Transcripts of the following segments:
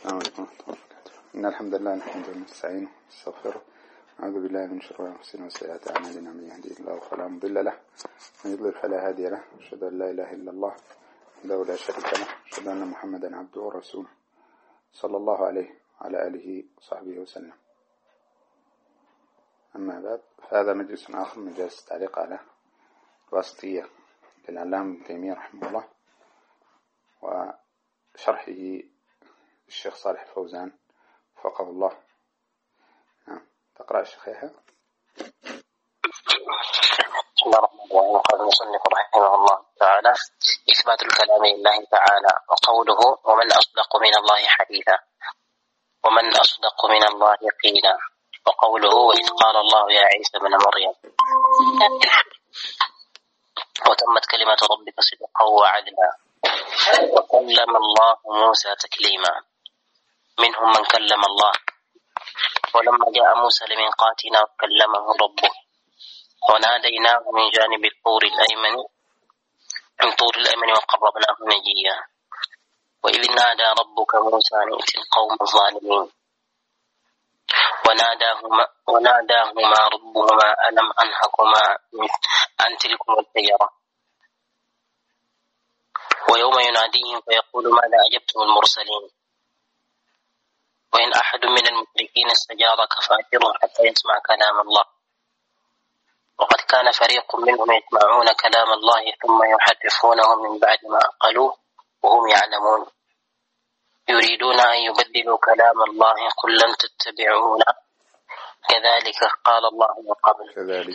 السلام عليكم ورحمة الله وبركاته. إن الحمد لله نحمده ونستعينه ونستغفره ونعوذ بالله من شرور أنفسنا وسيئات أعمالنا، من يهديه الله فلا مضل له ومن يضلل فلا هادي له. أشهد أن لا إله إلا الله وحده لا شريك له، أشهد أن محمدا عبده ورسوله صلى الله عليه وعلى آله وصحبه وسلم. أما بعد، فهذا مجلس آخر من مجالس التعليق على الواسطية للعلامة ابن تيمية رحمه الله وشرحه الشيخ صالح الفوزان وفقه الله. تقرأ الشيخ. بسم الله الرحمن الرحيم. قال المصنف رحمه الله تعالى: إثبات الكلام لله تعالى، وقوله: ومن أصدق من الله حديثا، ومن أصدق من الله قيلا، وقوله: وإذ قال الله يا عيسى بن مريم وتمت كلمة ربك صدقا وعدلا، وكلم الله موسى تكليما. منهم من كلم الله، ولما جاء موسى لميقاتنا وكلمه ربه وناديناه من جانب الطور الأيمن وقربناه نجيا. وإذ نادى ربك موسى أن ائت القوم الظالمين، وناداهما ربهما ألم أنهكما عن تلكم الشجرة. ويوم يناديهم فيقول ماذا أجبتم المرسلين. وإن أحد من المشركين استجارك فأجره حتى يسمع كلام الله. وقد كان فريق منهم يسمعون كلام الله ثم يحرفونه من بعد ما عقلوه وهم يعلمون، يريدون أن يبدلوا كلام الله. قل لن تتبعونا كذلك قال الله من قبل.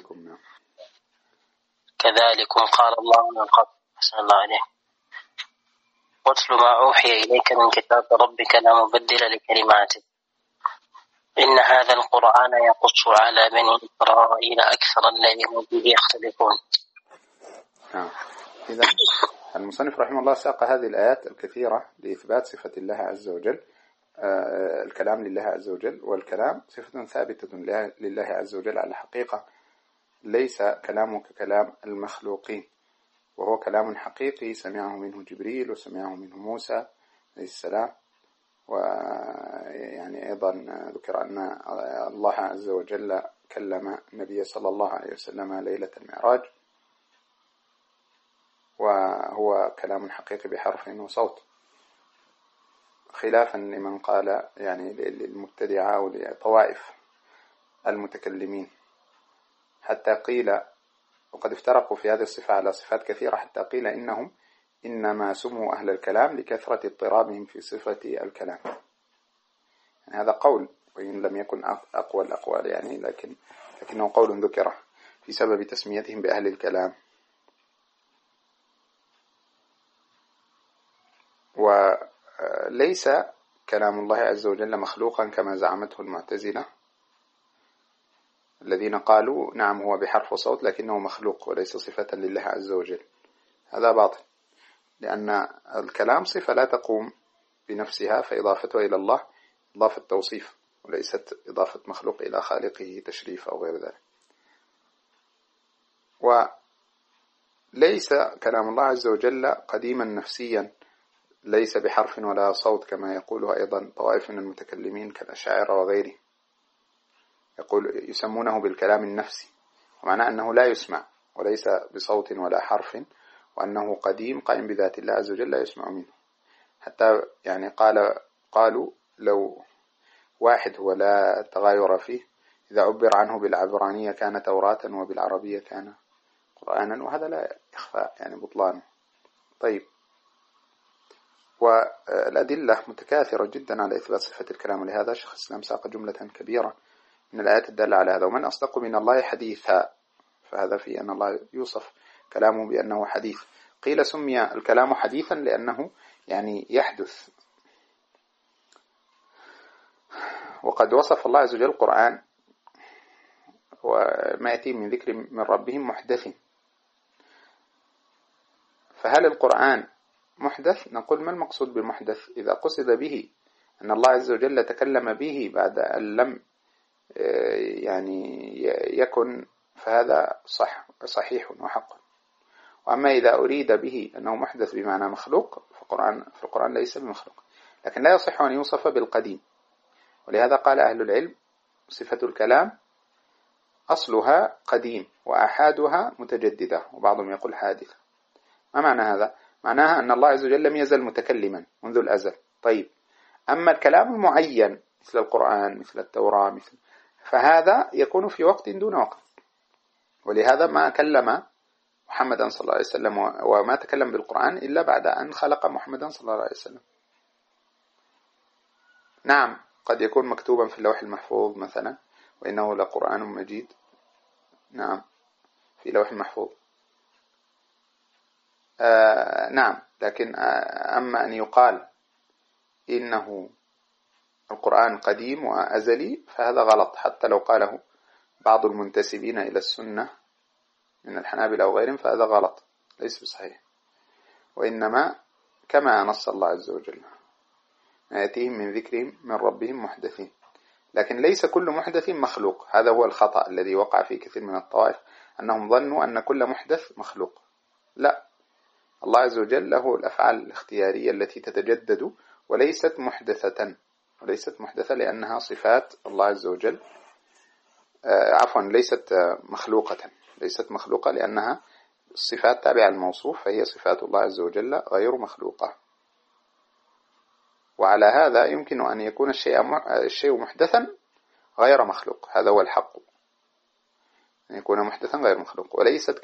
كذلكم قال الله من قبل. أحسن الله عليه. واتل ما أوحي إليك من كتاب ربك لا مبدل لكلماته إن هذا القرآن يقص على بني إسرائيل أكثر الذي هم فيه يختلفون. إذا المصنف رحمه الله ساق هذه الآيات الكثيرة لإثبات صفة الله عز وجل، الكلام لله عز وجل، والكلام صفة ثابتة لله عز وجل على حقيقة، ليس كلامه ككلام المخلوقين، وهو كلام حقيقي سمعه منه جبريل وسمعه منه موسى عليه السلام. ويعني أيضا ذكر أن الله عز وجل كلم النبي صلى الله عليه وسلم ليلة المعراج، وهو كلام حقيقي بحرف وصوت، خلافا لمن قال يعني للمبتدعة ولطوائف المتكلمين، حتى قيل، وقد افترقوا في هذه الصفة على صفات كثيرة، حتى قيل إنهم إنما سموا أهل الكلام لكثرة اضطرابهم في صفة الكلام. يعني هذا قول، وإن لم يكن أقوى الأقوال يعني، لكنه قول ذكره في سبب تسميتهم بأهل الكلام. وليس كلام الله عز وجل مخلوقا كما زعمته المعتزلة الذين قالوا نعم هو بحرف وصوت لكنه مخلوق وليس صفة لله عز وجل. هذا باطل، لأن الكلام صفة لا تقوم بنفسها، فإضافته إلى الله إضافة توصيف وليست إضافة مخلوق إلى خالقه تشريف أو غير ذلك. وليس كلام الله عز وجل قديما نفسيا، ليس بحرف ولا صوت كما يقوله أيضا طوائف من المتكلمين كالأشاعرة وغيره، يسمونه بالكلام النفسي، ومعنى أنه لا يسمع وليس بصوت ولا حرف، وأنه قديم قائم بذات الله عز وجل لا يسمع منه. حتى يعني قالوا لو واحد هو لا تغاير فيه، إذا عبر عنه بالعبرانية كان توراة وبالعربية كان قرآنا، وهذا لا يخفى يعني بطلانه. طيب، والأدلة متكاثرة جدا على إثبات صفة الكلام، ولهذا شيخ الإسلام ساق جملة كبيرة من الآيات الدالة على هذا. ومن أصدق من الله حديثا، فهذا في أن الله يوصف كلامه بأنه حديث. قيل سمي الكلام حديثا لأنه يعني يحدث، وقد وصف الله عز وجل القرآن وما يأتي من ذكر من ربهم محدث. فهل القرآن محدث؟ نقول ما المقصود بالمحدث؟ إذا قصد به أن الله عز وجل تكلم به بعد أن لم يعني يكن، فهذا صحيح وحق. وأما إذا أريد به أنه محدث بمعنى مخلوق، فالقرآن ليس بمخلوق. لكن لا يصح أن يوصف بالقديم. ولهذا قال أهل العلم صفة الكلام أصلها قديم وآحادها متجددة، وبعضهم يقول حادثة. ما معنى هذا؟ معناها أن الله عز وجل لم يزل متكلما منذ الأزل. طيب، أما الكلام المعين مثل القرآن مثل التوراة فهذا يكون في وقت دون وقت. ولهذا ما كلم محمدا صلى الله عليه وسلم وما تكلم بالقرآن إلا بعد أن خلق محمدا صلى الله عليه وسلم. نعم، قد يكون مكتوبا في اللوح المحفوظ مثلا، وإنه لقرآن مجيد. نعم، في لوح محفوظ. نعم، لكن أما أن يقال إنه القرآن قديم وأزلي فهذا غلط، حتى لو قاله بعض المنتسبين إلى السنة من الحنابلة أو غيرهم فهذا غلط، ليس بصحيح. وإنما كما نص الله عز وجل ما يأتيهم من ذكرهم من ربهم محدثين، لكن ليس كل محدث مخلوق. هذا هو الخطأ الذي وقع في كثير من الطوائف، أنهم ظنوا أن كل محدث مخلوق. لا، الله عز وجل له الأفعال الاختيارية التي تتجدد وليست محدثة لأنها صفات الله عز وجل. ليست مخلوقة لأنها الصفات تابعة الموصوف، فهي صفات الله عز وجل غير مخلوقة. وعلى هذا يمكن أن يكون الشيء محدثا غير مخلوق، هذا هو الحق، أن يكون محدثا غير مخلوق، وليست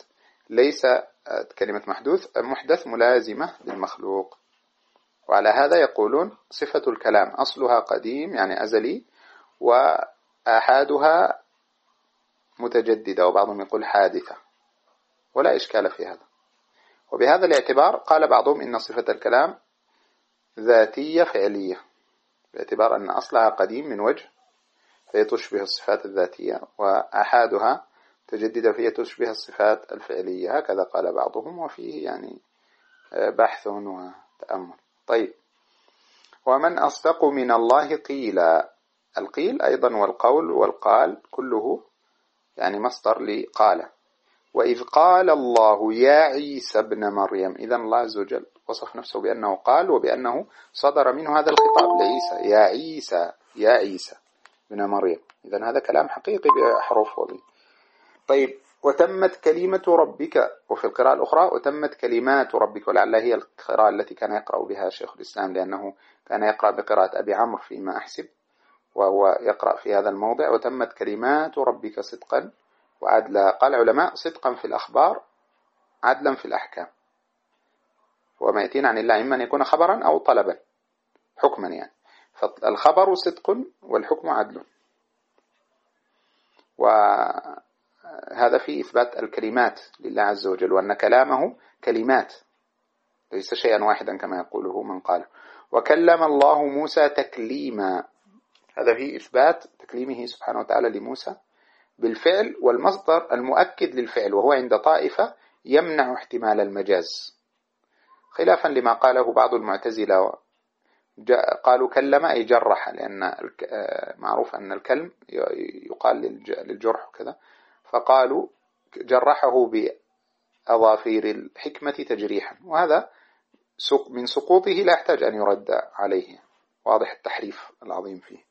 كلمة محدث ملازمة للمخلوق. وعلى هذا يقولون صفة الكلام أصلها قديم يعني أزلي، وآحادها متجددة، وبعضهم يقول حادثة، ولا إشكال في هذا. وبهذا الاعتبار قال بعضهم إن صفة الكلام ذاتية فعلية، باعتبار أن أصلها قديم من وجه فهي تشبه الصفات الذاتية، وآحادها تجدد فهي تشبه الصفات الفعلية. هكذا قال بعضهم، وفيه يعني بحث وتأمل. طيب، ومن أصدق من الله قيلا. القيل أيضا والقول والقال كله يعني مصدر لقال. وإذ قال الله يا عيسى ابن مريم، إذن الله عز وجل وصف نفسه بأنه قال وبأنه صدر منه هذا الخطاب لعيسى، يا عيسى ابن مريم. إذن هذا كلام حقيقي بحروف وبه. طيب، وتمت كلمة ربك، وفي القراءة الأخرى وتمت كلمات ربك، ولعل هي القراءة التي كان يقرأ بها شيخ الإسلام، لأنه كان يقرأ بقراءة أبي عمرو فيما أحسب، وهو يقرأ في هذا الموضع وتمت كلمات ربك صدقا وعدلا. قال العلماء صدقا في الأخبار، عدلا في الأحكام. وما يأتينا عن الله إما أن يكون خبرا أو طلبا حكما يعني، فالخبر صدق والحكم عدل. وهذا في إثبات الكلمات لله عز وجل، وأن كلامه كلمات ليس شيئا واحدا كما يقوله من قال. وكلم الله موسى تكليما، هذا في إثبات تكليمه سبحانه وتعالى لموسى بالفعل، والمصدر المؤكد للفعل، وهو عند طائفة يمنع احتمال المجاز، خلافا لما قاله بعض المعتزلة، قالوا كلم أي جرح، لأن معروف أن الكلم يقال للجرح وكذا، فقالوا جرحه بأظافير الحكمة تجريحا، وهذا من سقوطه لا يحتاج أن يرد عليه، واضح التحريف العظيم فيه.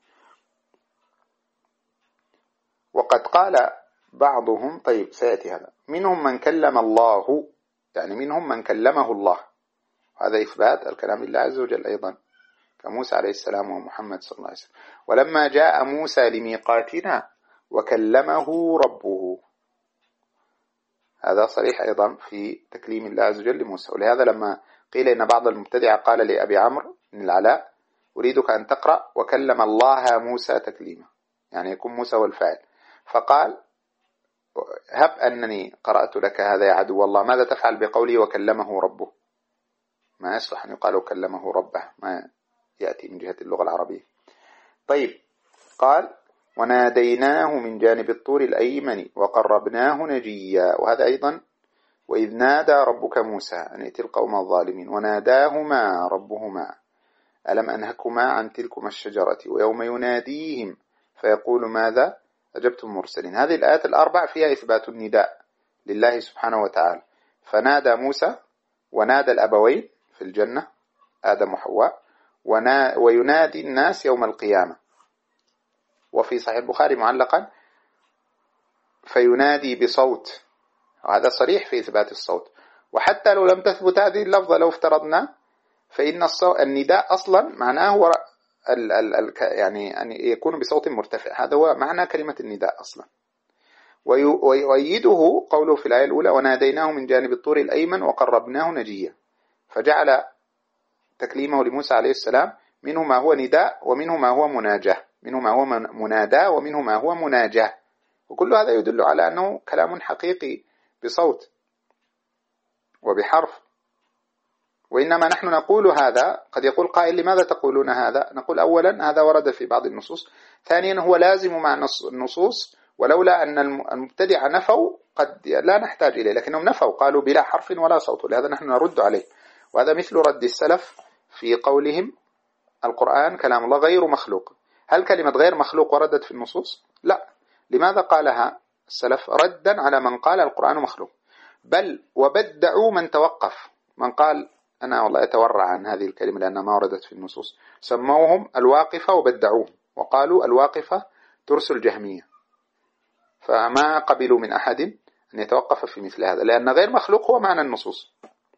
وقد قال بعضهم، طيب سيأتي هذا، منهم من كلم الله، يعني منهم من كلمه الله، هذا إثبات الكلام لله عز وجل أيضا، كموسى عليه السلام ومحمد صلى الله عليه وسلم. ولما جاء موسى لميقاتنا وكلمه ربه، هذا صريح أيضا في تكليم الله عز وجل لموسى. ولهذا لما قيل إن بعض المبتدعة قال لأبي عمرو بن العلاء أريدك أن تقرأ وكلم الله موسى تكليما، يعني يكون موسى والفاعل، فقال هب أنني قرأت لك هذا يا عدو الله، ماذا تفعل بقولي وكلمه ربه؟ ما يصلح أن يقال وكلمه ربه، ما يأتي من جهة اللغة العربية. طيب، قال وناديناه من جانب الطور الأيمن وقربناه نجيا، وهذا أيضا وإذ نادى ربك موسى أن ائت القوم الظالمين وناداهما ربهما ألم أنهكما عن تلكما الشجرة ويوم يناديهم فيقول ماذا أجبتم مرسلين. هذه الآيات الأربع فيها إثبات النداء لله سبحانه وتعالى، فنادى موسى ونادى الأبوين في الجنة آدم وحواء، وينادي الناس يوم القيامة. وفي صحيح البخاري معلقا فينادي بصوت، وهذا صريح في إثبات الصوت. وحتى لو لم تثبت هذه اللفظة لو افترضنا، فإن النداء أصلا معناه هو يعني أن يكون بصوت مرتفع، هذا هو معنى كلمة النداء أصلا. ويؤيده قوله في الآية الأولى وناديناه من جانب الطور الأيمن وقربناه نجيا، فجعل تكليمه لموسى عليه السلام منه ما هو نداء ومنه ما هو مناجاة، منه ما هو منادى ومنه ما هو مناجاة، وكل هذا يدل على أنه كلام حقيقي بصوت وبحرف. وإنما نحن نقول هذا، قد يقول قائل لماذا تقولون هذا؟ نقول أولا هذا ورد في بعض النصوص، ثانيا هو لازم مع النصوص، ولولا أن المبتدع نفوا قد لا نحتاج إليه، لكنهم نفوا قالوا بلا حرف ولا صوت، لهذا نحن نرد عليه. وهذا مثل رد السلف في قولهم القرآن كلام الله غير مخلوق. هل كلمة غير مخلوق وردت في النصوص؟ لا. لماذا قالها السلف؟ ردا على من قال القرآن مخلوق، بل وبدعوا من توقف، من قال أنا والله أتورع عن هذه الكلمة لأنها ما وردت في النصوص، سموهم الواقفة وبدعوهم، وقالوا الواقفة ترسل جهمية، فما قبلوا من أحد أن يتوقف في مثل هذا، لأن غير مخلوق هو معنى النصوص.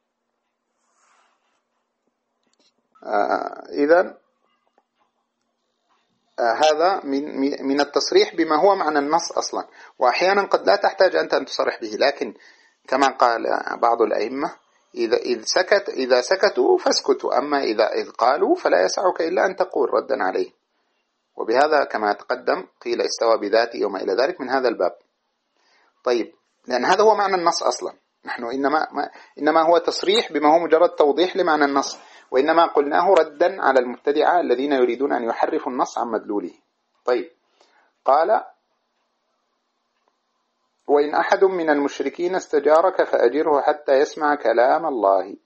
إذن هذا من التصريح بما هو معنى النص أصلا، وأحيانا قد لا تحتاج أنت أن تصرح به، لكن كما قال بعض الأئمة إذا سكتوا فاسكتوا، أما إذا قالوا فلا يسعك إلا أن تقول ردا عليه. وبهذا كما تقدم قيل استوى بذاته وما إلى ذلك من هذا الباب. طيب، لأن هذا هو معنى النص أصلا، نحن إنما هو تصريح بما هو مجرد توضيح لمعنى النص، وإنما قلناه ردا على المبتدعة الذين يريدون أن يحرفوا النص عن مدلوله. طيب، قال وإن أحد من المشركين استجارك فأجره حتى يسمع كلام الله.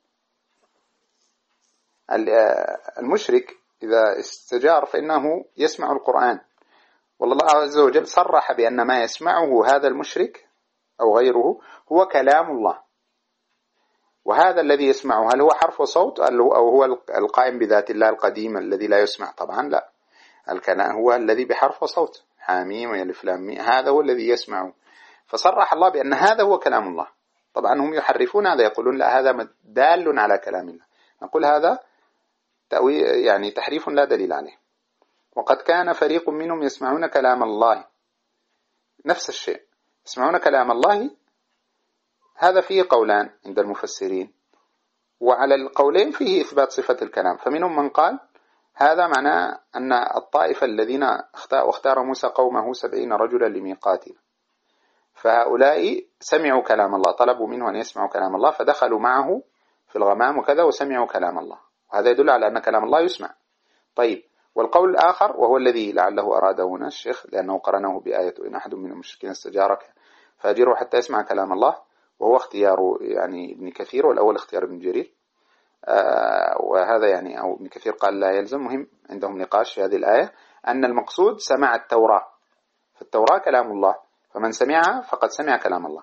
المشرك إذا استجار فإنه يسمع القرآن، والله عز وجل صرح بأن ما يسمعه هذا المشرك أو غيره هو كلام الله. وهذا الذي يسمعه هل هو حرف وصوت أو هو القائم بذات الله القديم الذي لا يسمع؟ طبعا لا، الكلام هو الذي بحرف وصوت، حاميم ويلف لام ميم، هذا هو الذي يسمعه، فصرح الله بأن هذا هو كلام الله. طبعا هم يحرفون هذا، يقولون لا هذا دال على كلام الله، نقول هذا يعني تحريف لا دليل عليه. وقد كان فريق منهم يسمعون كلام الله، نفس الشيء، يسمعون كلام الله، هذا فيه قولان عند المفسرين، وعلى القولين فيه إثبات صفة الكلام. فمنهم من قال هذا معناه أن الطائفة الذين اختار موسى قومه 70 رجلا لميقاتنا، فهؤلاء سمعوا كلام الله، طلبوا منه أن يسمعوا كلام الله، فدخلوا معه في الغمام وكذا وسمعوا كلام الله، وهذا يدل على أن كلام الله يسمع. طيب، والقول الآخر وهو الذي لعله أراده هنا الشيخ لأنه قرنه بآية إن أحد من المشركين استجارك فأجره حتى يسمع كلام الله، وهو اختيار يعني ابن كثير، والأول اختيار ابن جرير، وهذا يعني أو ابن كثير قال لا يلزم، مهم عندهم نقاش في هذه الآية أن المقصود سمع التوراة، فالتوراة كلام الله، فمن سمعها فقد سمع كلام الله.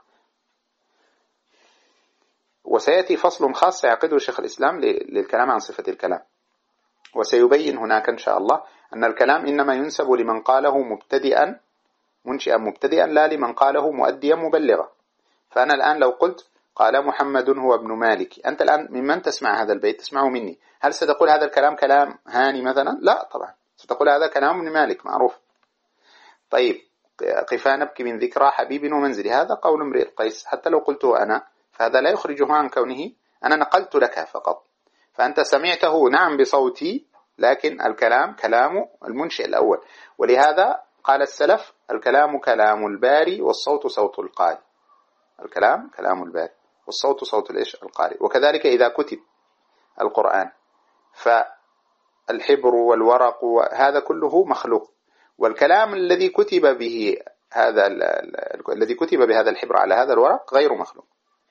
وسيأتي فصل خاص سيعقده شيخ الإسلام للكلام عن صفة الكلام، وسيبين هناك إن شاء الله أن الكلام إنما ينسب لمن قاله مبتدئا منشئا مبتدئا، لا لمن قاله مؤديا مبلغا. فأنا الآن لو قلت قال محمد هو ابن مالك، أنت الآن ممن تسمع هذا البيت؟ تسمعه مني، هل ستقول هذا الكلام كلام هاني مثلا؟ لا طبعا، ستقول هذا كلام ابن مالك معروف. طيب، قفا نبكي من ذكرى حبيب ومنزلي، هذا قول امرئ القيس، حتى لو قلته أنا فهذا لا يخرجه عن كونه أنا نقلت لك فقط، فأنت سمعته نعم بصوتي، لكن الكلام كلام المنشئ الأول. ولهذا قال السلف الكلام كلام الباري والصوت صوت القارئ، الكلام كلام الباري والصوت صوت القارئ. وكذلك إذا كتب القرآن فالحبر والورق هذا كله مخلوق، والكلام الذي كتب به الذي كتب بهذا الحبر على هذا الورق غير مخلوق.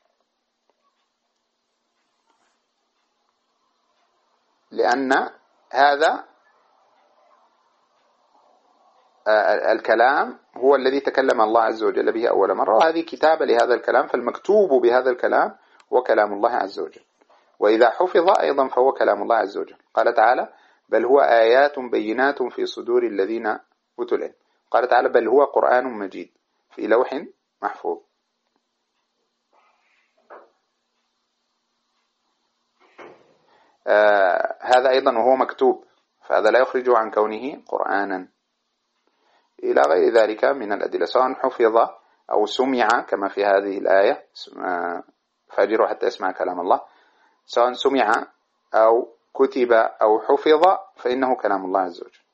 لأن هذا الكلام هو الذي تكلم الله عز وجل به أول مرة، وهذه كتابة لهذا الكلام، فالمكتوب بهذا الكلام هو كلام الله عز وجل، وإذا حفظ أيضا فهو كلام الله عز وجل. قال تعالى بل هو آيات بينات في صدور الذين أوتوا العلم. قال تعالى بل هو قرآن مجيد في لوح محفوظ. هذا أيضا وهو مكتوب، فهذا لا يخرجه عن كونه قرآنا، إلى غير ذلك من الأدلة، سواء حفظ أو سمع كما في هذه الآية فاجروا حتى يسمع كلام الله، سواء سمع أو كتب أو حفظ فإنه كلام الله عز وجل.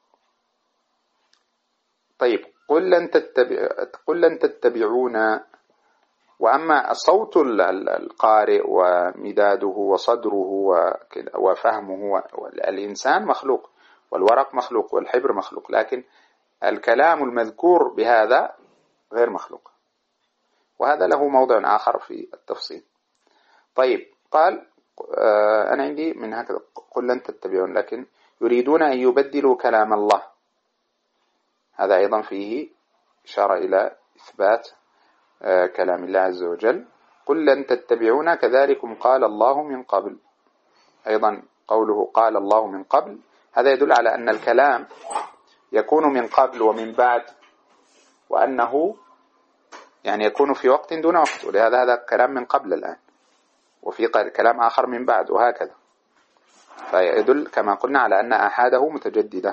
طيب قل لن تتبعونا. وأما صوت القارئ ومداده وصدره وفهمه، الإنسان مخلوق والورق مخلوق والحبر مخلوق، لكن الكلام المذكور بهذا غير مخلوق، وهذا له موضع آخر في التفصيل. طيب قال أنا عندي من هكذا قل لن تتبعون، لكن يريدون أن يبدلوا كلام الله، هذا أيضا فيه إشارة إلى إثبات كلام الله عز وجل. قل لن تتبعونا كذلكم قال الله من قبل. أيضا قوله قال الله من قبل هذا يدل على أن الكلام يكون من قبل ومن بعد، وأنه يعني يكون في وقت دون وقت، ولهذا هذا كلام من قبل الآن، وفي كلام آخر من بعد، وهكذا، فيدل كما قلنا على أن أحاده متجددة.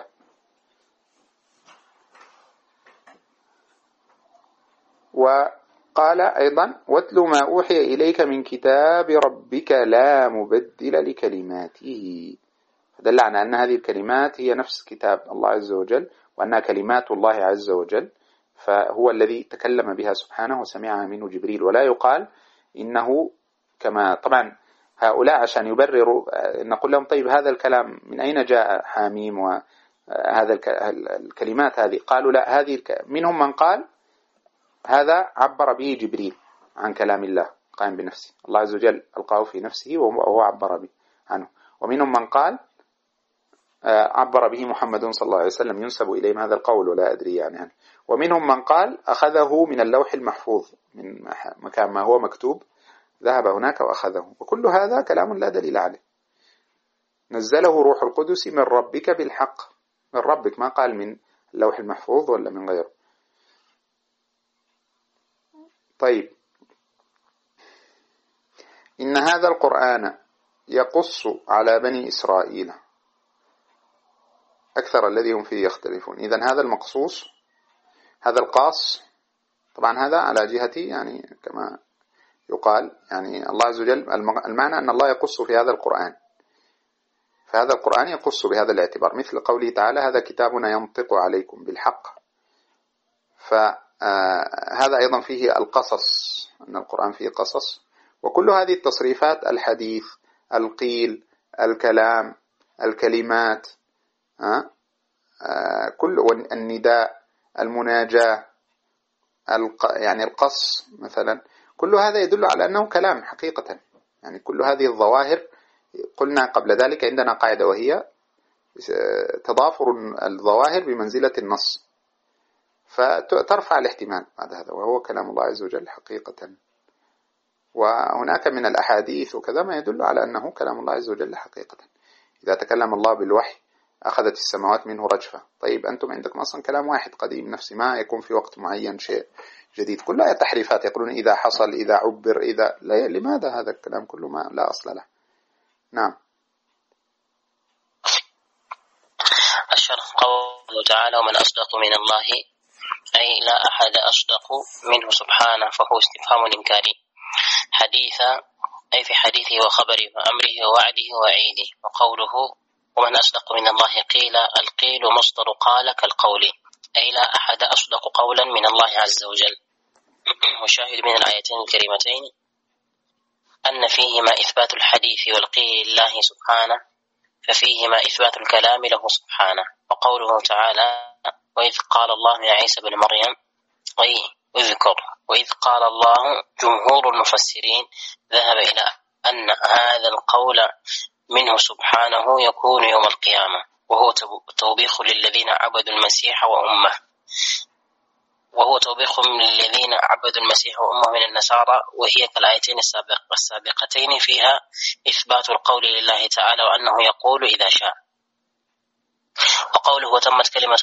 وقال أيضا واتل ما أوحي إليك من كتاب ربك لا مبدل لكلماته، فدل على أن هذه الكلمات هي نفس كتاب الله عز وجل، وأنها كلمات الله عز وجل، فهو الذي تكلم بها سبحانه وسمعها منه جبريل. ولا يقال إنه كما طبعا هؤلاء عشان يبرروا نقول لهم طيب هذا الكلام من أين جاء حاميم وهذا الكلمات هذه؟ قالوا لا، هذه منهم من قال هذا عبر به جبريل عن كلام الله قائم بنفسه، الله عز وجل ألقاه في نفسه وهو عبر به عنه. ومنهم من قال عبر به محمد صلى الله عليه وسلم، ينسب إليهم هذا القول ولا أدري يعني. ومنهم من قال أخذه من اللوح المحفوظ، من مكان ما هو مكتوب ذهب هناك وأخذه، وكل هذا كلام لا دليل عليه. نزله روح القدس من ربك بالحق، من ربك، ما قال من اللوح المحفوظ ولا من غيره. طيب إن هذا القرآن يقص على بني إسرائيل أكثر الذي هم فيه يختلفون. إذن هذا المقصوص، هذا القاص، طبعا هذا على جهة يعني كما يقال يعني الله عز وجل المعنى أن الله يقص في هذا القرآن، فهذا القرآن يقص بهذا الاعتبار، مثل قوله تعالى هذا كتابنا ينطق عليكم بالحق، فهذا أيضا فيه القصص، أن القرآن فيه قصص. وكل هذه التصريفات، الحديث، القيل، الكلام، الكلمات، كل النداء، المناجاة، يعني القص مثلا، كل هذا يدل على أنه كلام حقيقة. يعني كل هذه الظواهر قلنا قبل ذلك عندنا قاعدة، وهي تضافر الظواهر بمنزلة النص، فترفع الاحتمال بعد هذا، وهو كلام الله عز وجل حقيقة. وهناك من الأحاديث وكذا ما يدل على أنه كلام الله عز وجل حقيقة. إذا تكلم الله بالوحي أخذت السماوات منه رجفة. طيب أنتم عندكم أصلا كلام واحد قديم نفسي، ما يكون في وقت معين شيء جديد، كلها تحريفات، يقولون إذا حصل، إذا عبر، إذا لماذا هذا الكلام كله ما لا أصل له. نعم. الشرح قوله تعالى ومن أصدق من الله، أي لا أحد أصدق منه سبحانه، فهو استفهام إنكاري. حديثا أي في حديثه وخبره وأمره ووعده ووعيده. وقوله ومن أصدق من الله قيل، القيل مصدر قال كالقول، أي لا أحد أصدق قولا من الله عز وجل. وشاهد من الآيتين الكريمتين أن فيهما إثبات الحديث والقيل لله سبحانه، ففيهما إثبات الكلام له سبحانه. وقوله تعالى وإذ قال الله يا عيسى بن مريم، أي اذكر وإذ قال الله، جمهور المفسرين ذهب إلى أن هذا القول منه سبحانه يكون يوم القيامة، وهو توبيخ للذين عبدوا المسيح وأمه، وهو توبيخ للذين عبدوا المسيح وأمه من النصارى. وهي كالآيتين السابقتين فيها إثبات القول لله تعالى، وأنه يقول إذا شاء. وقوله وتمت كلمة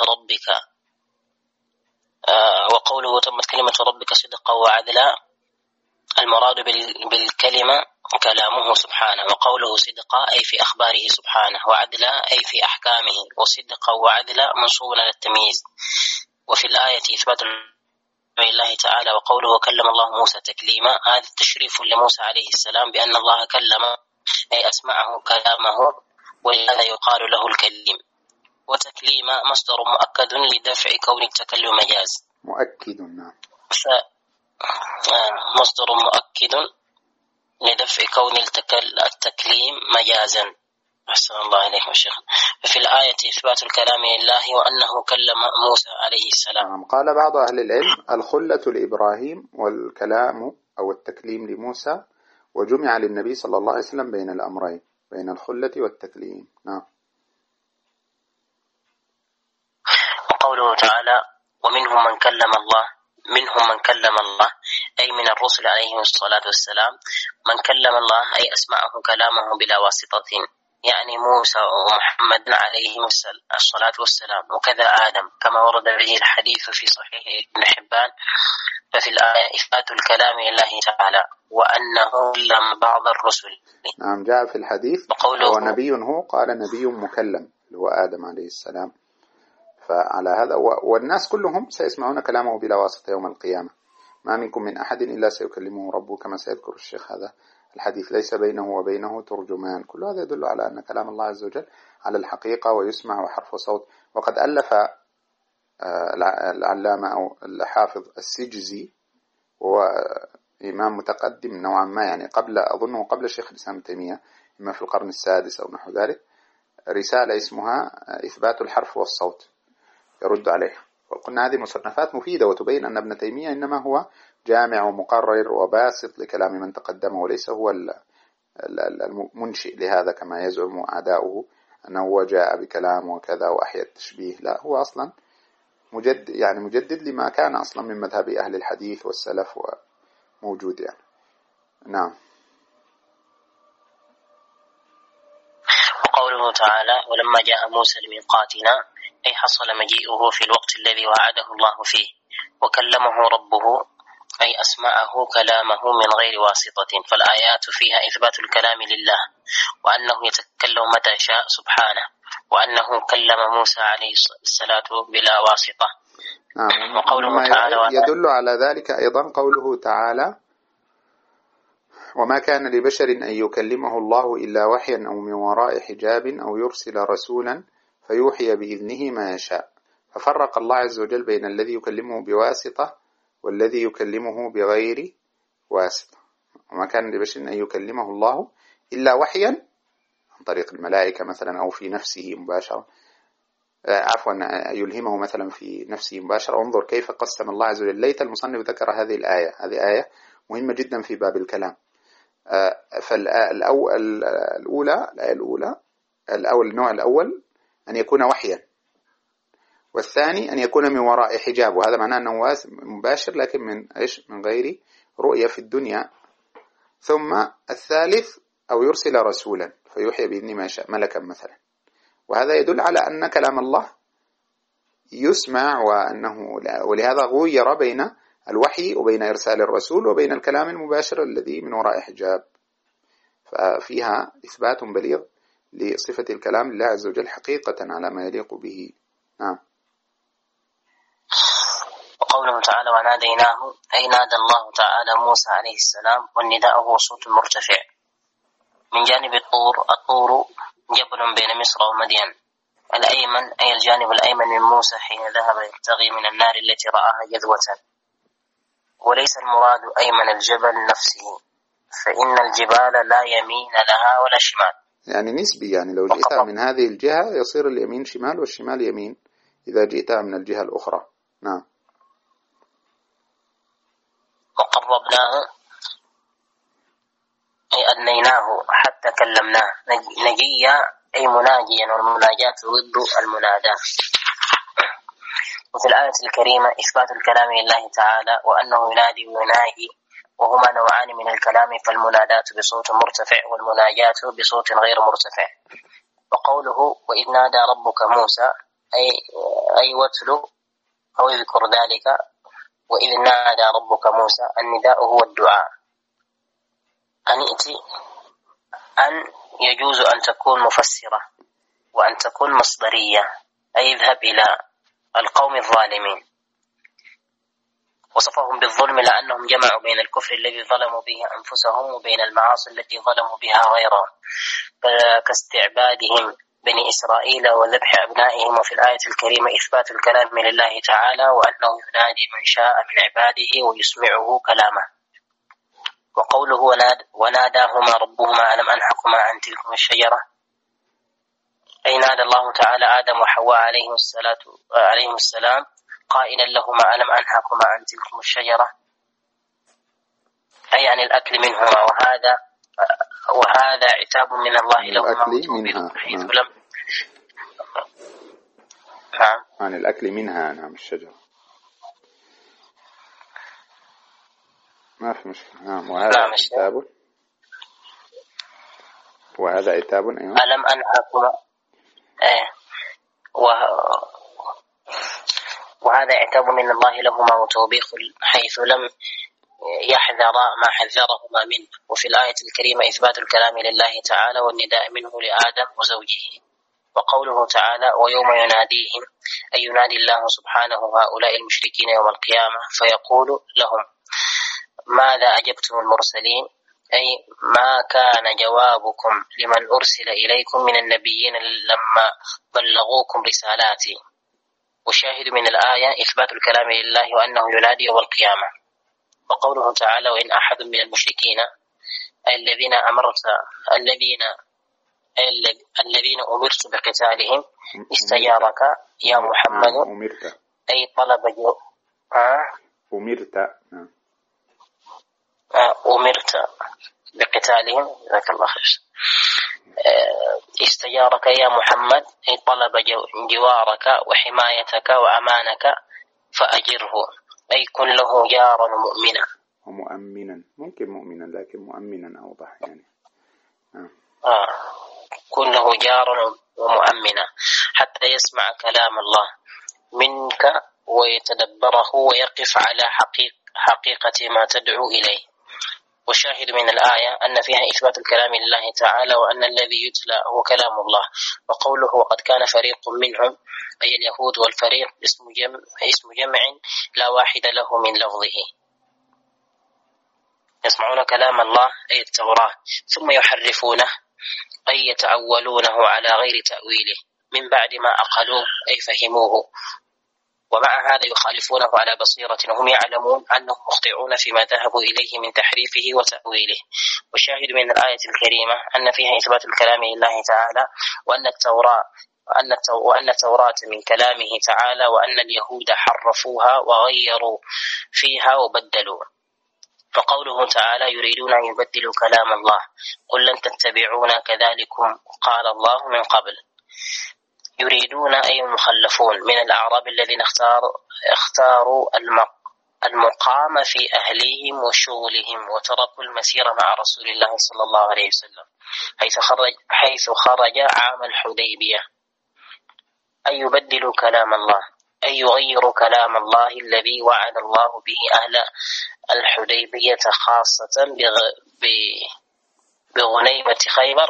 ربك صدقا وعدلا، المراد بالكلمة كلامه سبحانه، وقوله صدقا أي في أخباره سبحانه، وعدلا أي في أحكامه، وصدقا وعدلا منصوب على التمييز. وفي الآية إثبات الله تعالى وقوله وكلم الله موسى تكليما، هذا تشريف لموسى عليه السلام بأن الله كلم أي أسمعه كلامه، ولهذا يقال له الكليم. وتكليم مصدر مؤكد لدفع كون التكلم مجاز. مؤكد، نعم. مصدر مؤكد لدفع كون التكليم مجازا. أحسن الله إليكم شيخ. ففي الآية إثبات الكلام لله وأنه كلم موسى عليه السلام. قال بعض أهل العلم الخلة لإبراهيم والكلام أو التكليم لموسى، وجمع للنبي صلى الله عليه وسلم بين الأمرين، بين الخلة والتكليم. نعم. وقوله تعالى ومنهم من كلم الله أي من الرسل عليهم الصلاة والسلام، من كلم الله أي أسمعه كلامه بلا واسطة، يعني موسى ومحمد عليهم الصلاة والسلام، وكذا آدم كما ورد به الحديث في صحيح ابن حبان. ففي الآية إثبات الكلام لله تعالى وأنه كلم بعض الرسل. نعم، جاء في الحديث هو نبي، هو قال نبي مكلم اللي هو آدم عليه السلام. فعلى هذا والناس كلهم سيسمعون كلامه بلا واسطة يوم القيامة، ما منكم من أحد إلا سيكلمه ربه، كما سيذكر الشيخ هذا الحديث ليس بينه وبينه ترجمان. كل هذا يدل على أن كلام الله عز وجل على الحقيقة ويسمع وحرف وصوت. وقد ألف العلامة أو الحافظ السجزي، وهو إمام متقدم نوعا ما، يعني أظنه قبل الشيخ الإسلام ابن تيمية، إما في القرن السادس أو نحو ذلك، رسالة اسمها إثبات الحرف والصوت يرد عليه. وقلنا هذه مصنفات مفيدة وتبين أن ابن تيمية إنما هو جامع ومقرر وباسط لكلام من تقدمه، وليس هو المنشئ لهذا كما يزعم أعداؤه أنه هو جاء بكلام وكذا وأحيا التشبيه. لا، هو أصلا مجدد لما كان أصلا من مذهب أهل الحديث والسلف وموجود يعني. نعم. وقوله تعالى ولما جاء موسى لميقاتنا أي حصل مجيئه في الوقت الذي وعده الله فيه، وكلمه ربه أي أسمعه كلامه من غير واسطة. فالآيات فيها إثبات الكلام لله، وأنه يتكلم متى شاء سبحانه، وأنه كلم موسى عليه الصلاة بلا واسطة. نعم. وقوله تعالى يدل على ذلك أيضا قوله تعالى وما كان لبشر أن يكلمه الله إلا وحيا أو من وراء حجاب أو يرسل رسولا فيوحي بإذنه ما يشاء. ففرق الله عز وجل بين الذي يكلمه بواسطة والذي يكلمه بغير واسطة. وما كان لبشر أن يكلمه الله إلا وحيا عن طريق الملائكة مثلا، أو في نفسه مباشرة، يلهمه مثلا في نفسه مباشرة. انظر كيف قسم الله عز وجل. ليت المصنف ذكر هذه الآية، هذه آية مهمة جدا في باب الكلام. النوع الأول أن يكون وحيا، والثاني أن يكون من وراء حجاب، وهذا معناه أنه مباشر لكن من غير رؤية في الدنيا. ثم الثالث أو يرسل رسولا فيوحي بإذن ما يشاء، ملكا مثلا. وهذا يدل على أن كلام الله يسمع، ولهذا غير بين الوحي وبين إرسال الرسول وبين الكلام المباشر الذي من وراء حجاب. ففيها إثبات بليغ لصفة الكلام لله عز وجل حقيقة على ما يليق به. نعم. وقوله تعالى وناديناه أي نادى الله تعالى موسى عليه السلام، والنداء هو صوت مرتفع من جانب الطور جبل بين مصر ومدين الأيمن، أي الجانب الأيمن من موسى حين ذهب يبتغي من النار التي رآها جذوة، وليس المراد أيمن الجبل نفسه، فإن الجبال لا يمين لها ولا شمال، يعني نسبي، يعني لو جئتها من هذه الجهة يصير اليمين شمال والشمال يمين إذا جئتها من الجهة الأخرى. نعم. وقربناه أي أدنيناه حتى كلمناه، نجيا أي مناجيا، والمناجاة ضد المناداة. وفي الآية الكريمة إثبات الكلام لله تعالى وأنه ينادي ويناجي، وهما نوعان من الكلام، فالمناداة بصوت مرتفع والمناجاة بصوت غير مرتفع. وقوله وإذ نادى ربك موسى أي واتلو أو اذكر ذلك وإذ نادى ربك موسى. النداء هو الدعاء. أن ائتي أن يجوز أن تكون مفسرة وأن تكون مصدرية، أي اذهب إلى القوم الظالمين. وصفهم بالظلم لأنهم جمعوا بين الكفر الذي ظلموا به أنفسهم وبين المعاصي التي ظلموا بها غيرهم، كاستعبادهم بني إسرائيل وذبح أبنائهم. وفي الآية الكريمة إثبات الكلام لله تعالى وأنه ينادي من شاء من عباده ويسمعه كلامه. وقوله وناداهما ربهما ألم أنهكما عن تلكم الشجرة، أي نادى الله تعالى آدم وحواء عليهم السلام قائلا لهما ألم أنهكما عن تلكم الشجرة، أي عن الأكل منهما. وهذا عتاب من الله لهما حيث لم عن الأكل منها. نعم الشجرة ما في مشكلة. نعم وهذا عتاب أيضا. ألم أنهكما وهذا عتاب من الله لهما وتوبيخ حيث لم يحذر ما حذرهما منه. وفي الآية الكريمة إثبات الكلام لله تعالى والنداء منه لآدم وزوجه. وقوله تعالى ويوم يناديهم، أي ينادي الله سبحانه هؤلاء المشركين يوم القيامة فيقول لهم ماذا أجبتم المرسلين، أي ما كان جوابكم لمن أرسل إليكم من النبيين لما بلغوكم رسالاتي. والشاهد من الآية إثبات الكلام لله وأنه ينادي يوم القيامة. وقوله تعالى وإن أحد من المشركين الذين أمرت بقتالهم استجارك يا محمد، أي طلب أمرت بقتالهم، جزاك الله خير. استجارك يا محمد أي طلب جوارك وحمايتك وأمانك فأجره، أي كن له جارا مؤمنا ومؤمنا. ممكن مؤمنا لكن مؤمنا أوضح يعني. كن له جارا ومؤمنا حتى يسمع كلام الله منك ويتدبره ويقف على حقيقة ما تدعو إليه. والشاهد من الآية أن فيها إثبات الكلام لله تعالى وأن الذي يتلى هو كلام الله. وقوله وقد كان فريق منهم، أي اليهود، والفريق اسم جمع لا واحد له من لفظه، يسمعون كلام الله أي التوراة ثم يحرفونه أي يتأولونه على غير تأويله من بعد ما أقلوه أي فهموه، ومع هذا يخالفونه على بصيرة وهم يعلمون أنهم مخطئون فيما ذهبوا إليه من تحريفه وتأويله. والشاهد من الآية الكريمة أن فيها إثبات الكلام لله تعالى وأن التوراة من كلامه تعالى، وأن اليهود حرفوها وغيروا فيها وبدلوا. فقوله تعالى يريدون أن يبدلوا كلام الله قل لن تتبعونا كذلكم قال الله من قبل. يريدون أي المخلفون من الأعراب الذين اختاروا المقام في أهليهم وشغلهم وتركوا المسير مع رسول الله صلى الله عليه وسلم حيث خرج عام الحديبية، أي يبدلوا كلام الله أي يغيروا كلام الله الذي وعد الله به أهل الحديبية خاصة بغنيمة خيبر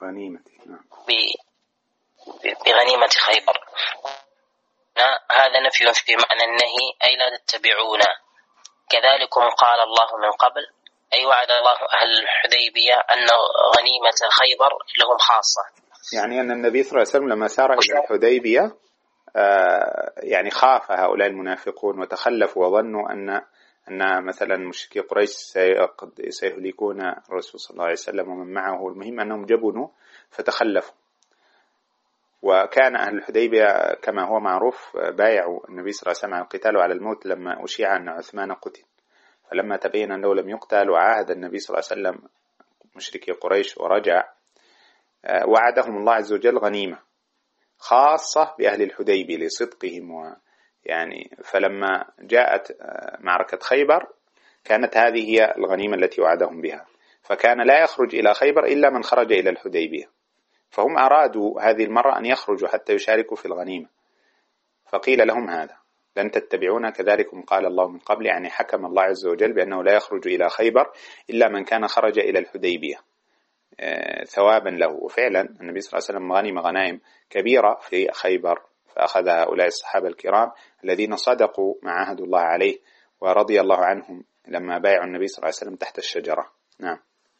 بغنيمة خيبر. هذا نفي في معنى النهي أي لا تتبعونا كذلكم قال الله من قبل، أي وعد الله أهل الحديبية أن غنيمة خيبر لهم خاصة. يعني أن النبي صلى الله عليه وسلم لما سار إلى الحديبية يعني خاف هؤلاء المنافقون وتخلفوا وظنوا أن مثلا مشركي قريش سيهلكون الرسول صلى الله عليه وسلم ومن معه. المهم أنهم جبنوا فتخلفوا. وكان أهل الحديبية كما هو معروف بايعوا النبي صلى الله عليه وسلم على القتال وعلى الموت لما أشيع أن عثمان قتل. فلما تبين أنه لم يقتل وعاهد النبي صلى الله عليه وسلم مشركي قريش ورجع، وعدهم الله عز وجل غنيمة خاصة بأهل الحديبية لصدقهم يعني. فلما جاءت معركة خيبر كانت هذه هي الغنيمة التي وعدهم بها، فكان لا يخرج إلى خيبر إلا من خرج إلى الحديبية. فهم أرادوا هذه المرة أن يخرجوا حتى يشاركوا في الغنيمة، فقيل لهم هذا لن تتبعونا كذلكم قال الله من قبل، يعني حكم الله عز وجل بأنه لا يخرج إلى خيبر إلا من كان خرج إلى الحديبية ثوابا له. وفعلا النبي صلى الله عليه وسلم غنم غنائم كبيرة في خيبر، فأخذ هؤلاء الصحابة الكرام الذين صدقوا ما عاهدوا الله عليه ورضي الله عنهم لما بايعوا النبي صلى الله عليه وسلم تحت الشجرة. نعم.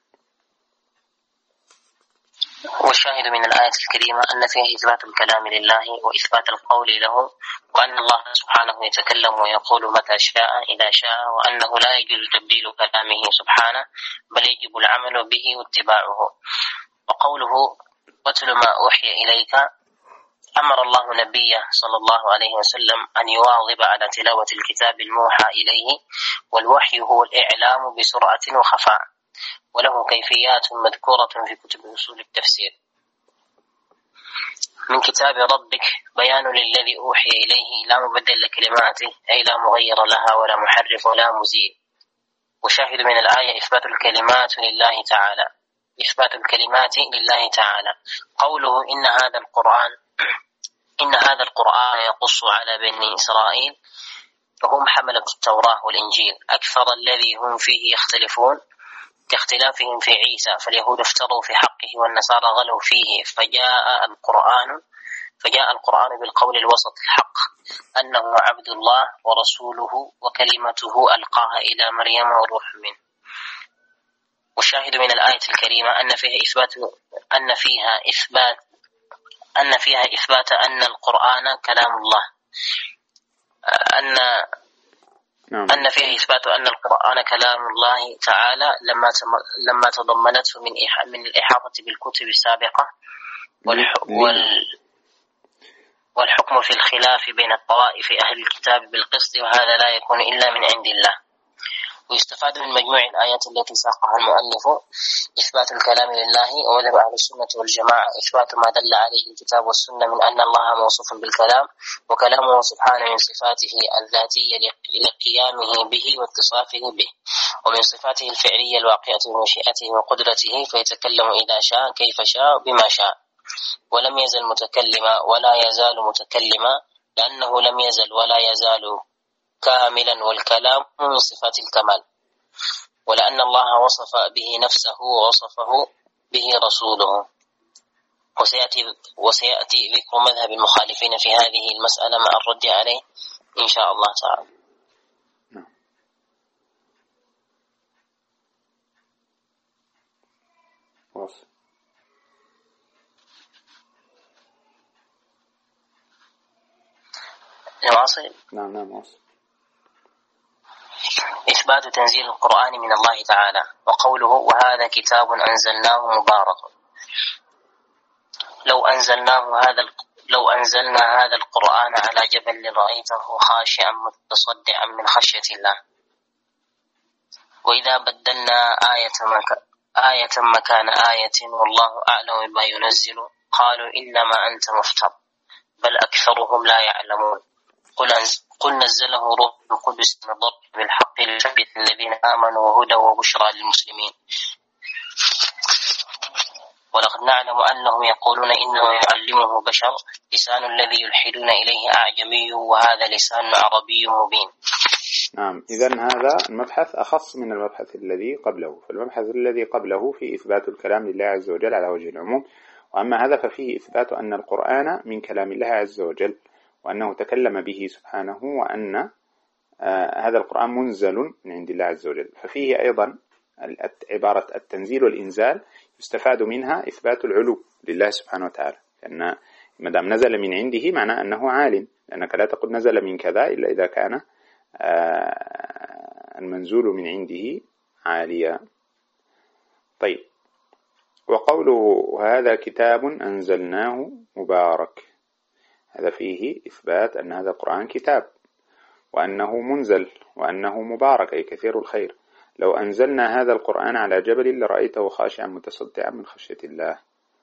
والشاهد من الآية الكريمة أن فيه إثبات الكلام لله وإثبات القول له، وأن الله سبحانه يتكلم ويقول متى شاء إذا شاء، وأنه لا يجوز تبديل كلامه سبحانه بل يجب العمل به واتباعه. وقوله واتل ما أوحي إليك، أمر الله نبيه صلى الله عليه وسلم أن يواظب على تلاوة الكتاب الموحى إليه، والوحي هو الإعلام بسرعة وخفاء، وله كيفيات مذكورة في كتب أصول التفسير. من كتاب ربك بيان للذي أوحي إليه لا مبدل لكلماته، أي لا مغير لها ولا محرف ولا مزيل. وشاهد من الآية إثبات الكلمات لله تعالى، إثبات الكلمات لله تعالى. قوله إن هذا القرآن يقص على بني إسرائيل، فهم حملة التوراة والإنجيل، أكثر الذي هم فيه يختلفون كاختلافهم في عيسى، فاليهود افتروا في حقه والنصارى غلوا فيه، فجاء القرآن بالقول الوسط الحق، أنه عبد الله ورسوله وكلمته ألقاها إلى مريم وروح منه. والشاهد من الآية الكريمة أن فيها إثبات أن القرآن كلام الله، أن فيه إثبات أن القرآن كلام الله تعالى لما تضمنته من الإحاطة بالكتب السابقة، والحكم في الخلاف بين الطوائف أهل الكتاب بالقسط، وهذا لا يكون إلا من عند الله. ويستفاد من مجموع الآيات التي ساقها المؤلف إثبات الكلام لله، ومذهب أهل السنة والجماعة إثبات ما دل عليه الكتاب والسنة من أن الله موصوف بالكلام، وكلامه سبحانه من صفاته الذاتية لقيامه به واتصافه به، ومن صفاته الفعلية الواقعة بمشيئته وقدرته، فيتكلم إذا شاء كيف شاء بما شاء، ولم يزل متكلما ولا يزال متكلما، لأنه لم يزل ولا يزال كاملا، والكلام من صفات الكمال، ولأن الله وصف به نفسه ووصفه به رسوله. وسيأتي ذكر مذهب المخالفين في هذه المسألة مع الرد عليه إن شاء الله تعالى. واصل. نعم واصل. إثبات تنزيل القرآن من الله تعالى. وقوله وهذا كتاب أنزلناه مبارك، لو أنزلنا هذا القرآن على جبل لرأيته خاشعا متصدعا من خشية الله، وإذا بدلنا آية مكان آية والله أعلم بما ينزل قالوا إنما أنت مفتر بل أكثرهم لا يعلمون. قل نزله روح القدس من ربك بالحق ليثبت الذين آمنوا وهدى وبشرى للمسلمين. ولقد نعلم أنهم يقولون إنه يعلمه بشر، لسان الذي يلحدون إليه أعجمي وهذا لسان عربي مبين. نعم، إذن هذا المبحث أخص من المبحث الذي قبله. فالمبحث الذي قبله في إثبات الكلام لله عز وجل على وجه العموم، وأما هذا ففيه إثبات أن القرآن من كلام الله عز وجل، وأنه تكلم به سبحانه، وأن هذا القرآن منزل من عند الله عز وجل. ففيه أيضا عبارة التنزيل والإنزال يستفاد منها إثبات العلو لله سبحانه وتعالى، لأن ما دام نزل من عنده معنى أنه عال، لأنك لا تقول نزل من كذا إلا إذا كان المنزول من عنده عاليا. طيب، وقوله هذا كتاب أنزلناه مبارك، هذا فيه إثبات أن هذا القرآن كتاب، وأنه منزل، وأنه مبارك أي كثير الخير. لو أنزلنا هذا القرآن على جبل لرأيته خاشعا متصدعا من خشية الله.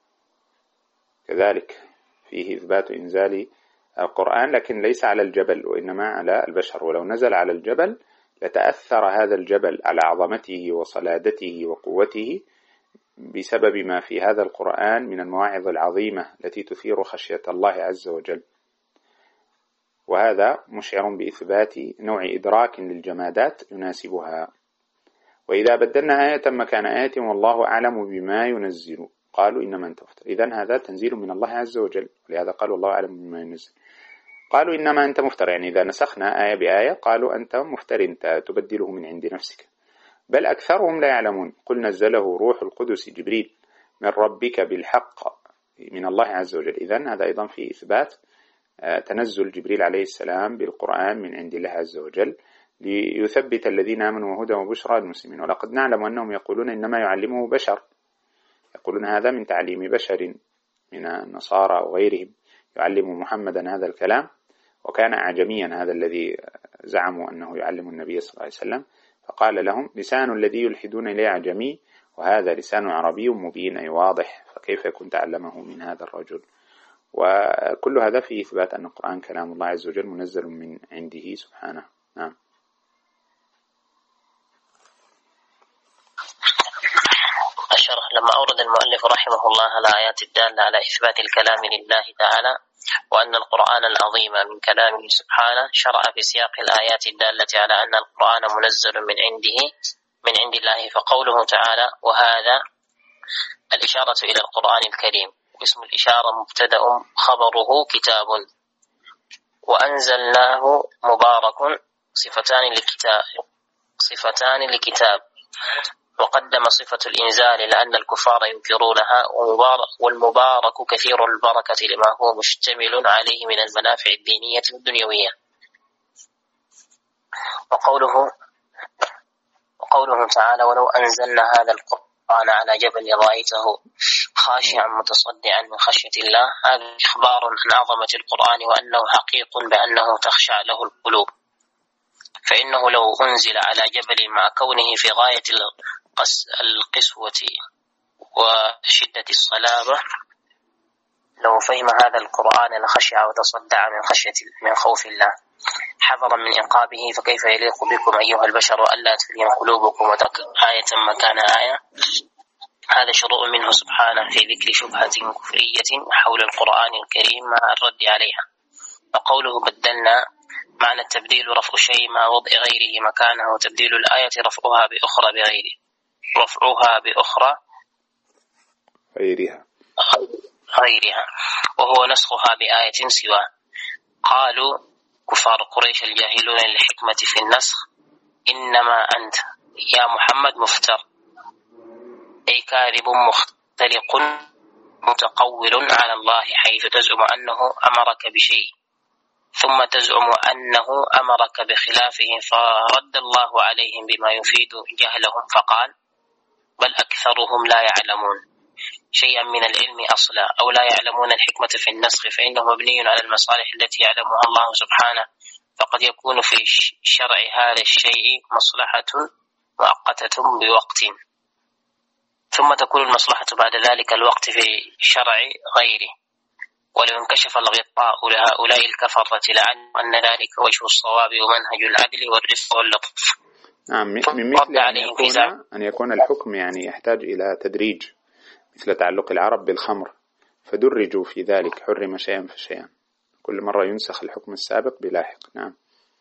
كذلك فيه إثبات إنزال القرآن، لكن ليس على الجبل وإنما على البشر. ولو نزل على الجبل لتأثر هذا الجبل على عظمته وصلادته وقوته بسبب ما في هذا القرآن من المواعظ العظيمة التي تثير خشية الله عز وجل، وهذا مشعر بإثبات نوع إدراك للجمادات يناسبها. وإذا بدلنا آية مكان آية والله أعلم بما ينزل قالوا إنما أنت مفتر. إذن هذا تنزيل من الله عز وجل، ولهذا قالوا الله أعلم بما ينزل. قالوا إنما أنت مفتر، يعني إذا نسخنا آية بآية قالوا أنت مفتر، أنت تبدله من عند نفسك. بل أكثرهم لا يعلمون. قل نزله روح القدس جبريل من ربك بالحق من الله عز وجل. إذن هذا أيضا في إثبات تنزل جبريل عليه السلام بالقرآن من عند الله عز وجل ليثبت الذين آمنوا وهدى وبشرى للمسلمين. ولقد نعلم أنهم يقولون إنما يعلمه بشر، يقولون هذا من تعليم بشر من النصارى وغيرهم، يعلم محمدا هذا الكلام، وكان أعجميا هذا الذي زعموا أنه يعلم النبي صلى الله عليه وسلم، فقال لهم لسان الذي يلحدون إليه أعجمي وهذا لسان عربي مبين أي واضح، فكيف يكون تعلمه من هذا الرجل؟ وكل هذا في إثبات أن القرآن كلام الله عز وجل منزل من عنده سبحانه. نعم. الشرح. لما أورد المؤلف رحمه الله الآيات الدالة على إثبات الكلام لله تعالى وأن القرآن العظيم من كلامه سبحانه، شرع في سياق الآيات الدالة على أن القرآن منزل من عند الله. فقوله تعالى وهذا الإشارة إلى القرآن الكريم، اسم الإشارة مبتدأ خبره كتاب، وأنزلناه مبارك صفتان لكتاب، وقدم صفة الإنزال لأن الكفار ينكرونها، والمبارك كثير البركة لما هو مشتمل عليه من المنافع الدينية والدنيوية. وقوله تعالى ولو أنزلنا هذا القرآن على جبل رأيته خاشعا متصدعا من خشية الله، هذا إخبار عن عظمة القرآن وأنه حقيق بأنه تخشع له القلوب. فإنه لو أنزل على جبل مع كونه في غاية القسوة وشدة الصلابة، لو فهم هذا القرآن لخشع وتصدع من خوف الله حذرا من عقابه. فكيف يليق بكم أيها البشر ألا تلين قلوبكم آية مكان آية؟ هذا شروع منه سبحانه في ذكر شبهة كفرية حول القرآن الكريم مع الرد عليها. وقوله بدلنا معنى التبديل رفع شيء مع وضع غيره مكانه، وتبديل الآية رفعها غيرها وهو نسخها بآية سواه. قالوا كفار قريش الجاهلون للحكمة في النسخ إنما أنت يا محمد مفتر، أي كاذب مختلق متقول على الله، حيث تزعم أنه أمرك بشيء ثم تزعم أنه أمرك بخلافه، فرد الله عليهم بما يفيد جهلهم فقال بل أكثرهم لا يعلمون شيئا من العلم أصلا، أو لا يعلمون الحكمة في النسخ، فإنه مبني على المصالح التي يعلمها الله سبحانه، فقد يكون في شرع هذا الشيء مصلحة مؤقتة بوقت، ثم تكون المصلحة بعد ذلك الوقت في شرع غيره. ولو انكشف الغطاء لهؤلاء الكفرة لعلم أن ذلك وجه الصواب ومنهج العدل والرفق واللطف. نعم، من مثل أن يكون الحكم يعني يحتاج إلى تدريج، مثل تعلق العرب بالخمر فدرجوا في ذلك، حرم شيئا فشيئا، كل مرة ينسخ الحكم السابق بلاحق. نعم.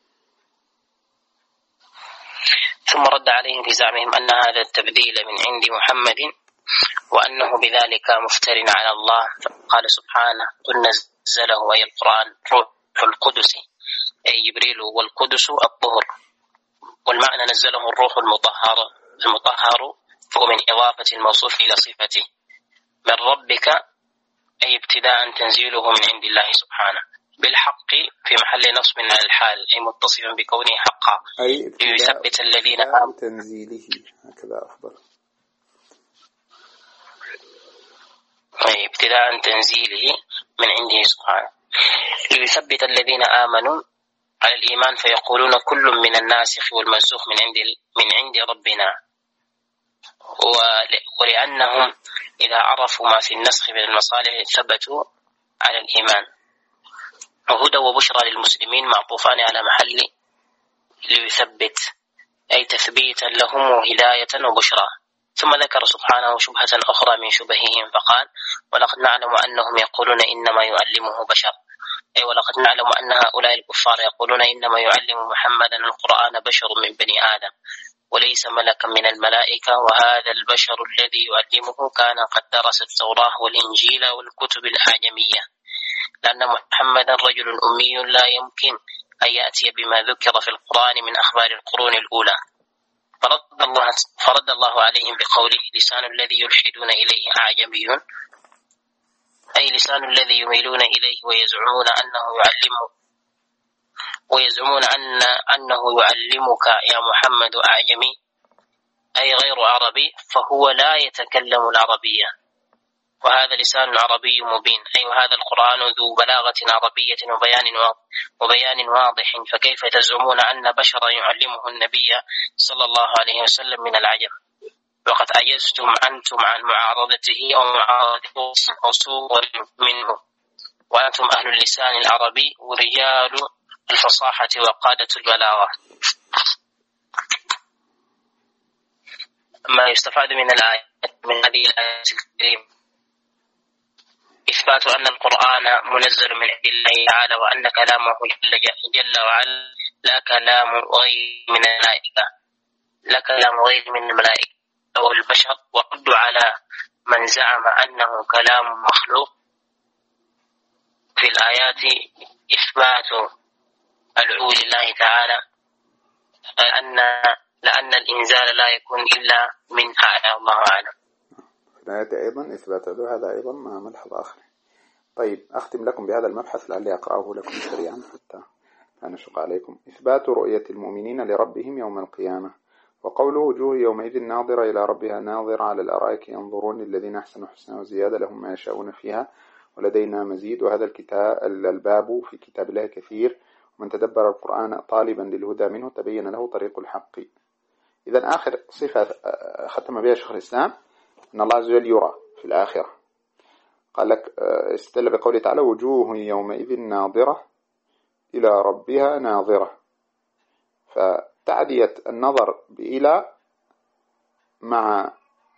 ثم رد عليهم في زعمهم أن هذا التبديل من عند محمد وأنه بذلك مفتر على الله. قال سبحانه قل نزله أي القرآن روح القدس أي جبريل، والقدس الطهر، والمعنى نزله الروح المطهر فهو من إضافة الموصوف إلى صفته. من ربك أي ابتداء تنزيله من عند الله سبحانه، بالحق في محل نصب على الحال أي متصفا بكونه حقا، ليثبت الذين آمنوا تنزيله، هكذا أفضل. ابتداء تنزيله من عنده سبحانه، ليثبت الذين آمنوا على الإيمان، فيقولون كل من الناسخ والمنسوخ من عند ربنا، ولأنهم إذا عرفوا ما في النسخ من المصالح ثبتوا على الإيمان. وهدى وبشرى للمسلمين معطوفان على محل ليثبت أي تثبيتا لهم وهداية وبشرى، ثم ذكر سبحانه شبهة أخرى من شبههم فقال ولقد نعلم أنهم يقولون إنما يعلمه بشر، أي ولقد نعلم أن هؤلاء الكفار يقولون إنما يعلم محمدا القرآن بشر من بني آدم وليس ملكا من الملائكة، وهذا البشر الذي يعلمه كان قد درس التوراة والإنجيل والكتب الأعجمية، لأن محمدا رجل أمي لا يمكن أن يأتي بما ذكر في القرآن من أخبار القرون الأولى. فرد الله عليهم بقوله لسان الذي يلحدون إليه أعجمي، أي لسان الذي يميلون إليه ويزعمون أنه يعلمك يا محمد أعجمي أي غير عربي، فهو لا يتكلم العربية، وهذا لسان عربي مبين، أي وهذا القرآن ذو بلاغة عربية وبيان واضح، فكيف تزعمون أن بشرا يعلمه النبي صلى الله عليه وسلم من العجم، وقد عجزتم أنتم عن معارضته أو معارضة صور منه، وأنتم أهل اللسان العربي ورجال الفصاحة وقادة البلاغة. ما يستفاد من هذه الآية الكريمة إثبات أن القرآن منزل من عند الله تعالى، وأن كلامه جل وعلا لا كلام غير من الملائكة، لا كلام غير من الملائكة أو البشر. ورد على من زعم أنه كلام مخلوق في الآيات إثبات العلو لله تعالى، لأن الإنزال لا يكون إلا من أعلى، الله أعلم. الآية أيضا إثبات العلو، هذا أيضا مع ملحظ آخر. طيب أختم لكم بهذا المبحث لعلي أقرأه لكم سريعا حتى لا نشق عليكم. إثبات رؤية المؤمنين لربهم يوم القيامة، وقوله وجوه يومئذ ناظرة إلى ربها ناظرة على الأرائك ينظرون للذين أحسنوا حسنى وزيادة لهم ما يشاءون فيها ولدينا مزيد. وهذا الباب في كتاب الله كثير، ومن تدبر القرآن طالبا للهدى منه تبين له طريق الحق. إذن آخر صفة ختم بها شيخ الإسلام أن الله عز وجل يرى في الآخرة. قال لك استدل بقوله تعالى وجوه يومئذ ناظرة إلى ربها ناظرة، فتعدية النظر بإلى مع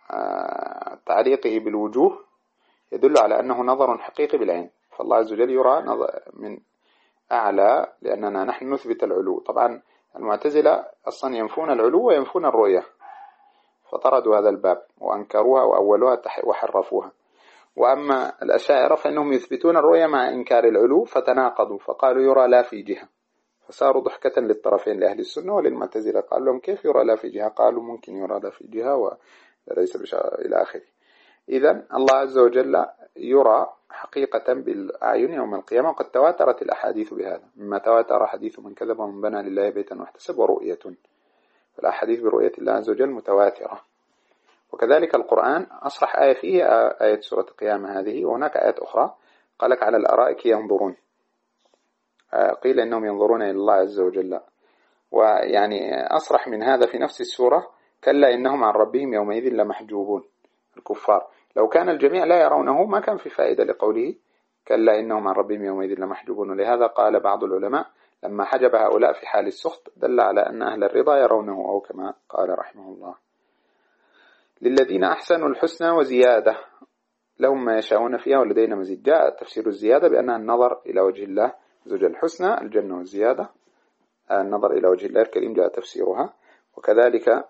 تعليقه بالوجوه يدل على أنه نظر حقيقي بالعين، فالله عز وجل يرى من أعلى، لأننا نحن نثبت العلو. طبعا المعتزلة أصلا ينفون العلو وينفون الرؤية، فطردوا هذا الباب وأنكروها وأولوها وحرفوها. وأما الأشاعرة فإنهم يثبتون الرؤية مع إنكار العلو، فتناقضوا فقالوا يرى لا في جهة، فصاروا ضحكة للطرفين لأهل السنة وللمعتزلة. قال لهم كيف يرى لا في جهة؟ قالوا ممكن يرى لا في جهة وليس إلى آخره. إذن الله عز وجل يرى حقيقة بالأعين يوم القيامة، وقد تواترت الأحاديث بهذا، مما تواتر حديث من كذب ومن بنى لله بيتا واحتسب ورؤية، فالأحاديث برؤية الله عز وجل متواترة. وكذلك القرآن أصرح آية فيه آية سورة القيامة هذه، وهناك آيات أخرى قالك على الأرائك ينظرون، قيل إنهم ينظرون إلى الله عز وجل. ويعني أصرح من هذا في نفس السورة كلا إنهم عن ربهم يومئذ لمحجوبون. الكفار لو كان الجميع لا يرونه ما كان في فائدة لقوله كلا إنهم عن ربهم يومئذ لمحجوبون. ولهذا قال بعض العلماء لما حجب هؤلاء في حال السخط دل على أن أهل الرضا يرونه، أو كما قال رحمه الله للذين أحسنوا الحسنى وزيادة لهم ما يشاءون فيها ولدينا مزيد. جاء تفسير الزيادة بأنها النظر إلى وجه الله زوج الحسنى الجنة، والزيادة النظر إلى وجه الله الكريم جاء تفسيرها. وكذلك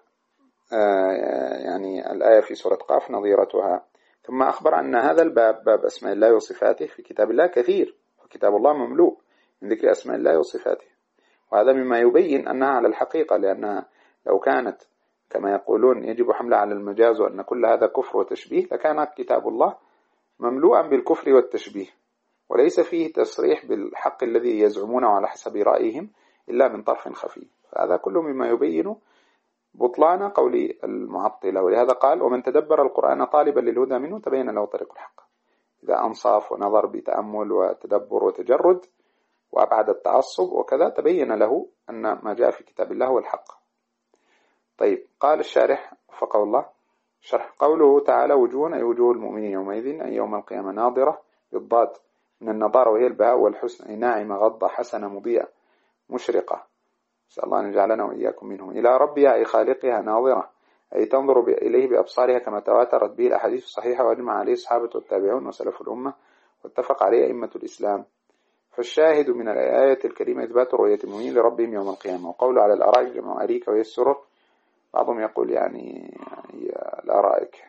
يعني الآية في سورة قاف نظيرتها. ثم أخبر أن هذا الباب باب أسماء الله وصفاته في كتاب الله كثير، وكتاب الله مملوء من ذكر أسماء الله وصفاته، وهذا مما يبين أنها على الحقيقة، لأنها لو كانت كما يقولون يجب حملها على المجاز وأن كل هذا كفر وتشبيه لكان كتاب الله مملوءا بالكفر والتشبيه، وليس فيه تصريح بالحق الذي يزعمونه على حسب رأيهم إلا من طرف خفي. فهذا كله مما يبين بطلان قول المعطلة. ولهذا قال ومن تدبر القرآن طالبا للهدى منه تبين له طريق الحق. إذا أنصاف ونظر بتأمل وتدبر وتجرد وأبعد التعصب وكذا تبين له أن ما جاء في كتاب الله هو الحق. طيب قال الشارح وفقه الله شرح قوله تعالى وجوه أي وجوه المؤمنين يومئذ أي يوم القيامة ناظرة بالضاد من النظارة وهي البهاء والحسن، أي ناعمة غضة حسنة مضيئة مشرقة، نسأل الله أن يجعلنا وإياكم منهم. إلى ربها أي خالقها ناظرة أي تنظر إليه بأبصارها كما تواترت به الأحاديث الصحيحة وأجمع عليه الصحابة والتابعون وسلف الأمة واتفق عليه أئمة الإسلام. فالشاهد من الآية الكريمة إثبات رؤية المؤمنين لربهم يوم القيامة. وقوله على الأرائك جمع أريك وهي السرر، بعضهم يقول يعني الأرائك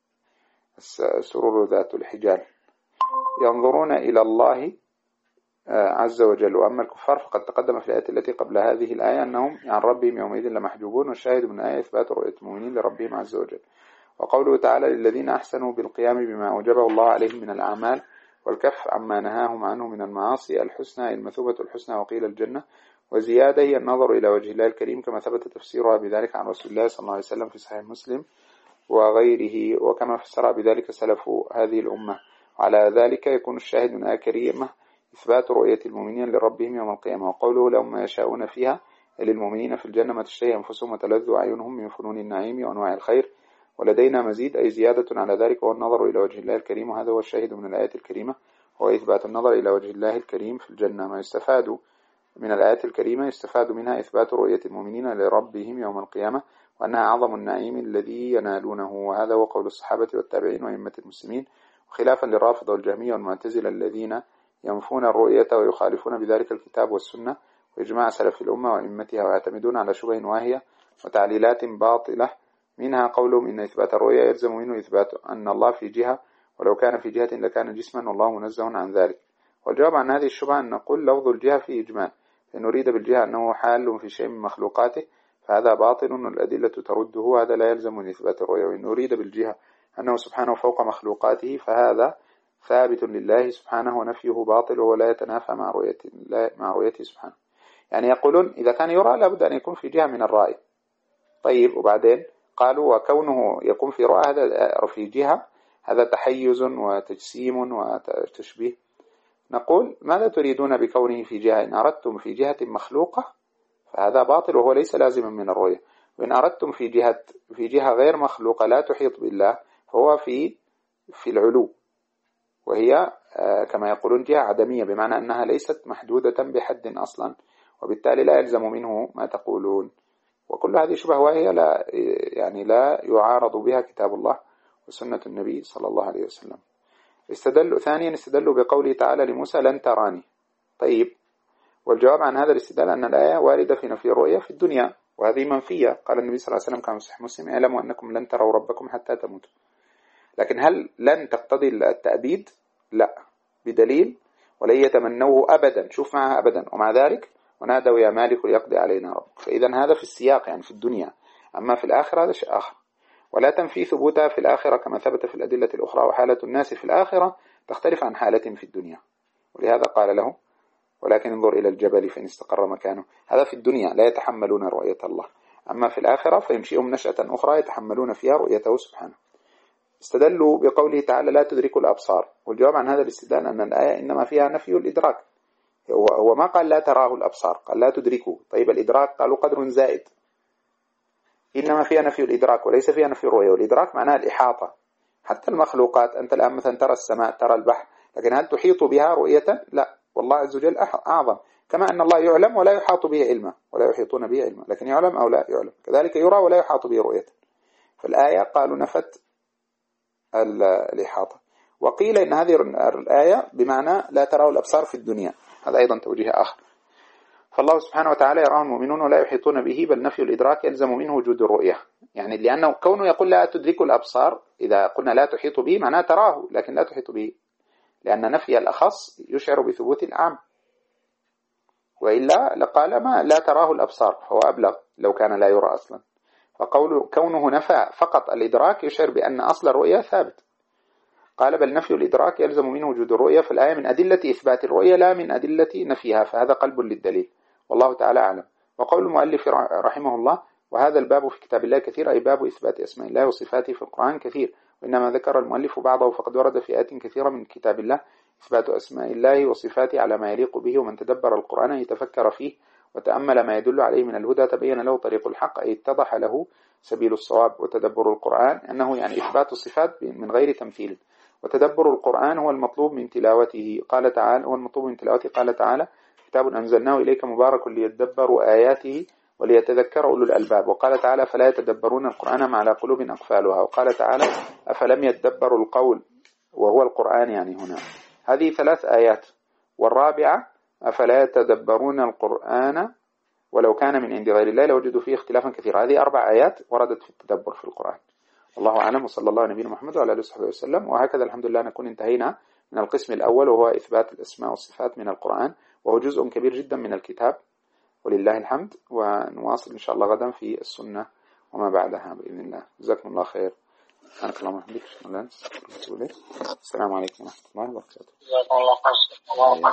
السرور ذات الحجال، ينظرون إلى الله عز وجل. وأما الكفار فقد تقدم في الآية التي قبل هذه الآية أنهم عن ربهم يومئذ لمحجوبون. والشاهد من الآية إثبات رؤية المؤمنين لربهم عز وجل. وقوله تعالى للذين أحسنوا بالقيام بما أوجبه الله عليهم من الأعمال والكف عما نهاهم عنه من المعاصي الحسنى المثوبة الحسنى وقيل الجنة. وزيادة هي النظر إلى وجه الله الكريم كما ثبت تفسيرها بذلك عن رسول الله صلى الله عليه وسلم في صحيح مسلم وغيره، وكما فسر بذلك سلف هذه الأمة. وعلى ذلك يكون الشاهد من آية كريمة إثبات رؤية المؤمنين لربهم يوم القيامة. وقوله لهم ما يشاءون فيها للمؤمنين في الجنة ما تشتهي أنفسهم وتلذ أعينهم من فنون النعيم وأنواع الخير ولدينا مزيد، أي زيادة على ذلك، وهو النظر إلى وجه الله الكريم. وهذا هو الشاهد من الآية الكريمة، هو إثبات النظر إلى وجه الله الكريم في الجنة. ما يستفاد من الآية الكريمة يستفاد منها إثبات رؤية المؤمنين لربهم يوم القيامة وأنها أعظم النعيم الذي ينالونه. وهذا هو قول الصحابة والتابعين وأئمة المسلمين، خلافا للرافضة والجهمية والمعتزلة الذين ينفون الرؤية ويخالفون بذلك الكتاب والسنة وإجماع سلف الأمة وأئمتها، ويعتمدون على شبه واهية وتعليلات باطلة، منها قولهم إن إثبات الرؤية يلزم منه إثبات أن الله في جهة، ولو كان في جهة لكان جسما والله منزه عن ذلك. والجواب عن هذه الشبهة أن نقول لفظ الجهة فيه إجمال، فإن نريد بالجهة أنه حال في شيء من مخلوقاته فهذا باطل والأدلة ترده، هذا لا يلزم من إثبات الرؤية. وإن نريد بالجهة أنه سبحانه فوق مخلوقاته فهذا ثابت لله سبحانه ونفيه باطل ولا يتنافى مع رؤيته سبحانه. يعني يقولون إذا كان يرى لابد أن يكون في جهة من الرأي. طيب وبعدين قالوا وكونه يكون في رؤى هذا في جهة هذا تحيز وتجسيم وتشبيه. نقول ماذا تريدون بكونه في جهة؟ إن أردتم في جهة مخلوقة فهذا باطل وهو ليس لازما من الرؤية، وإن أردتم في جهة غير مخلوقة لا تحيط بالله فهو في العلو، وهي كما يقولون جهة عدمية، بمعنى أنها ليست محدودة بحد أصلا، وبالتالي لا يلزم منه ما تقولون. وكل هذه شبه وهي لا يعارض بها كتاب الله وسنة النبي صلى الله عليه وسلم. ثانيا استدلوا بقوله تعالى لموسى لن تراني. طيب والجواب عن هذا الاستدلال أن الآية واردة في نفي الرؤية في الدنيا، وهذه منفية. قال النبي صلى الله عليه وسلم كما في صحيح مسلم اعلموا أنكم لن تروا ربكم حتى تموتوا. لكن هل لن تقتضي التأبيد؟ لا، بدليل ولن يتمنوه أبدا، شوف معها أبدا، ومع ذلك ونادوا يا مالك ليقضي علينا ربك. فإذا هذا في السياق يعني في الدنيا، أما في الآخرة هذا شيء آخر. ولا تنفي ثبوتها في الآخرة كما ثبت في الأدلة الأخرى، وحالة الناس في الآخرة تختلف عن حالتهم في الدنيا، ولهذا قال له ولكن انظر إلى الجبل فإن استقر مكانه. هذا في الدنيا لا يتحملون رؤية الله، أما في الآخرة فينشئهم نشأة أخرى يتحملون فيها رؤيته سبحانه. استدلوا بقوله تعالى لا تدرك الأبصار، والجواب عن هذا الاستدلال أن الآية إنما فيها نفي الإدراك. هو ما قال لا تراه الأبصار، قال لا تدركه. طيب الإدراك قالوا قدر زائد، إنما فيها نفي الإدراك وليس فيها نفي الرؤية. والإدراك معناه الإحاطة. حتى المخلوقات أنت الآن مثلا ترى السماء ترى البحر، لكن هل تحيط بها رؤية؟ لا، والله عز وجل أعظم، كما أن الله يعلم ولا يحاط به علما ولا يحيطون به علما، لكن يعلم أو لا يعلم، كذلك يرى ولا يحاط به رؤية. فالآية قالوا نفت الإحاطة. وقيل إن هذه الآية بمعنى لا تراه الأبصار في الدنيا، هذا أيضا توجيه آخر. فالله سبحانه وتعالى يراه المؤمنون ولا يحيطون به، بل نفي الإدراك يلزم منه وجود الرؤية. يعني لأنه كونه يقول لا تدرك الأبصار، إذا قلنا لا تحيط به معناه تراه لكن لا تحيط به، لأن نفي الأخص يشعر بثبوت العام، وإلا لقال ما لا تراه الأبصار هو أبلغ لو كان لا يرى أصلا. فقول كونه نفى فقط الإدراك يشعر بأن أصل الرؤية ثابت. قال بل نفي الإدراك يلزم منه وجود الرؤية، فالآية من أدلة إثبات الرؤية لا من أدلة نفيها، فهذا قلب للدليل، والله تعالى أعلم. وقول المؤلف رحمه الله وهذا الباب في كتاب الله كثير، أي باب إثبات أسماء الله وصفاته في القرآن كثير، وإنما ذكر المؤلف بعضه فقد ورد في آيات كثيرة من كتاب الله إثبات أسماء الله وصفاته على ما يليق به، ومن تدبر القرآن يتفكر فيه وتأمل ما يدل عليه من الهدى تبين له طريق الحق، أي اتضح له سبيل الصواب. وتدبر القرآن أنه يعني إثبات الصفات من غير تمثيل، وتدبر القرآن هو المطلوب من تلاوته. قال تعالى كتاب أنزلناه إليك مبارك ليدبروا آياته وليتذكر أولو الألباب. وقال تعالى فلا يتدبرون القرآن أم على قلوب أقفالها. وقال تعالى أفلم يتدبروا القول وهو القرآن يعني هنا. هذه 3 آيات. والرابعة أفلا يتدبرون القرآن ولو كان من عند غير الله لوجدوا فيه اختلافا كثيرا. هذه 4 آيات وردت في التدبر في القرآن. الله أعلم، وصلى الله على نبينا محمد وعلى آله وصحبه وسلم. وهكذا الحمد لله نكون انتهينا من القسم الأول وهو إثبات الأسماء والصفات من القرآن، وهو جزء كبير جدا من الكتاب ولله الحمد. ونواصل إن شاء الله غدا في السنة وما بعدها بإذن الله. جزاكم الله خير. سبحانك اللهم وبحمدك. السلام عليكم ورحمة الله وبركاته.